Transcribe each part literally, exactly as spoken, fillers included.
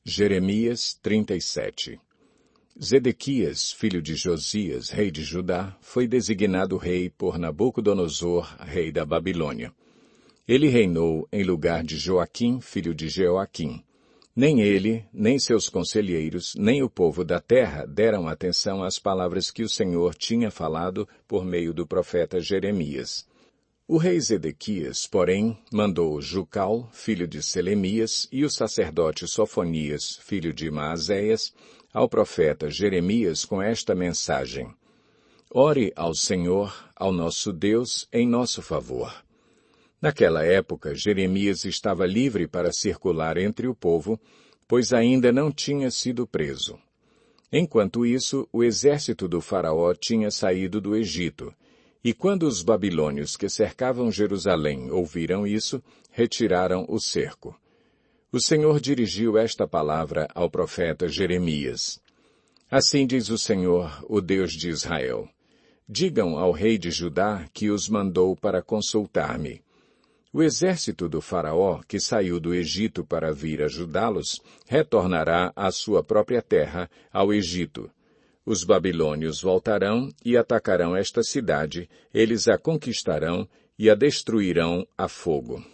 Jeremias trinta e sete. Zedequias, filho de Josias, rei de Judá, foi designado rei por Nabucodonosor, rei da Babilônia. Ele reinou em lugar de Joaquim, filho de Jeoaquim. Nem ele, nem seus conselheiros, nem o povo da terra deram atenção às palavras que o Senhor tinha falado por meio do profeta Jeremias. O rei Zedequias, porém, mandou Jucal, filho de Selemias, e o sacerdote Sofonias, filho de Maazéias, ao profeta Jeremias com esta mensagem: Ore ao Senhor, ao nosso Deus, em nosso favor. Naquela época, Jeremias estava livre para circular entre o povo, pois ainda não tinha sido preso. Enquanto isso, o exército do faraó tinha saído do Egito, e quando os babilônios que cercavam Jerusalém ouviram isso, retiraram o cerco. O Senhor dirigiu esta palavra ao profeta Jeremias. Assim diz o Senhor, o Deus de Israel: Digam ao rei de Judá que os mandou para consultar-me. O exército do faraó, que saiu do Egito para vir ajudá-los, retornará à sua própria terra, ao Egito. Os babilônios voltarão e atacarão esta cidade, eles a conquistarão e a destruirão a fogo.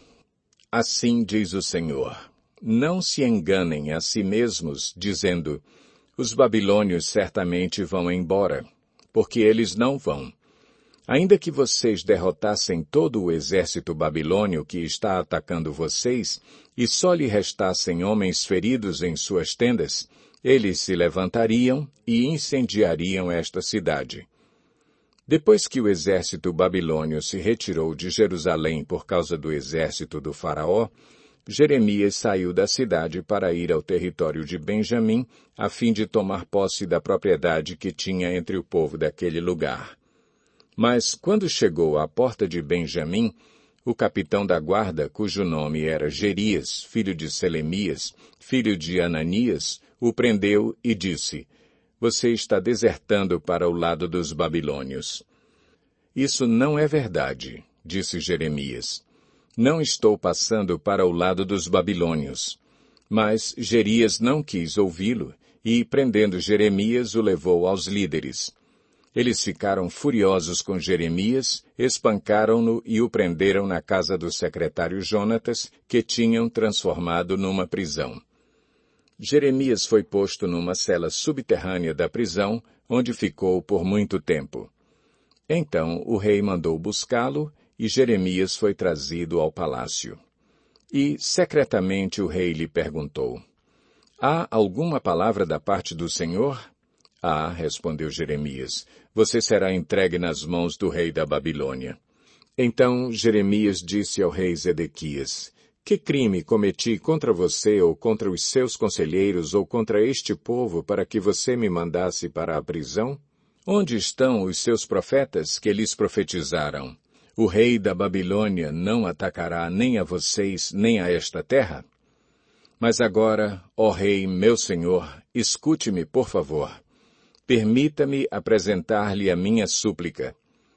Assim diz o Senhor: Não se enganem a si mesmos, dizendo: Os babilônios certamente vão embora, porque eles não vão. Ainda que vocês derrotassem todo o exército babilônio que está atacando vocês, e só lhe restassem homens feridos em suas tendas, eles se levantariam e incendiariam esta cidade. Depois que o exército babilônio se retirou de Jerusalém por causa do exército do faraó, Jeremias saiu da cidade para ir ao território de Benjamim, a fim de tomar posse da propriedade que tinha entre o povo daquele lugar. Mas, quando chegou à porta de Benjamim, o capitão da guarda, cujo nome era Jerias, filho de Selemias, filho de Ananias, o prendeu e disse: Você está desertando para o lado dos babilônios. Isso não é verdade, disse Jeremias. Não estou passando para o lado dos babilônios. Mas Jerias não quis ouvi-lo e, prendendo Jeremias, o levou aos líderes. Eles ficaram furiosos com Jeremias, espancaram-no e o prenderam na casa do secretário Jonatas, que tinham transformado numa prisão. Jeremias foi posto numa cela subterrânea da prisão, onde ficou por muito tempo. Então o rei mandou buscá-lo, e Jeremias foi trazido ao palácio. E, secretamente, o rei lhe perguntou: Há alguma palavra da parte do Senhor? Ah, respondeu Jeremias, você será entregue nas mãos do rei da Babilônia. Então Jeremias disse ao rei Zedequias: Que crime cometi contra você ou contra os seus conselheiros ou contra este povo para que você me mandasse para a prisão? Onde estão os seus profetas que lhes profetizaram? O rei da Babilônia não atacará nem a vocês nem a esta terra? Mas agora, ó rei, meu senhor, escute-me, por favor. Permita-me apresentar-lhe a minha súplica.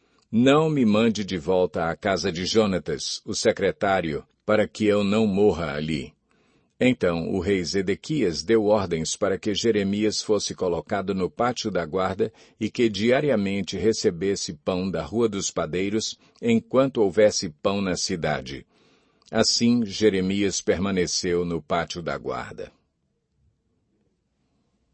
Não me mande de volta à casa de Jonatas, o secretário, para que eu não morra ali. Então o rei Zedequias deu ordens para que Jeremias fosse colocado no pátio da guarda e que diariamente recebesse pão da Rua dos Padeiros, enquanto houvesse pão na cidade. Assim Jeremias permaneceu no pátio da guarda.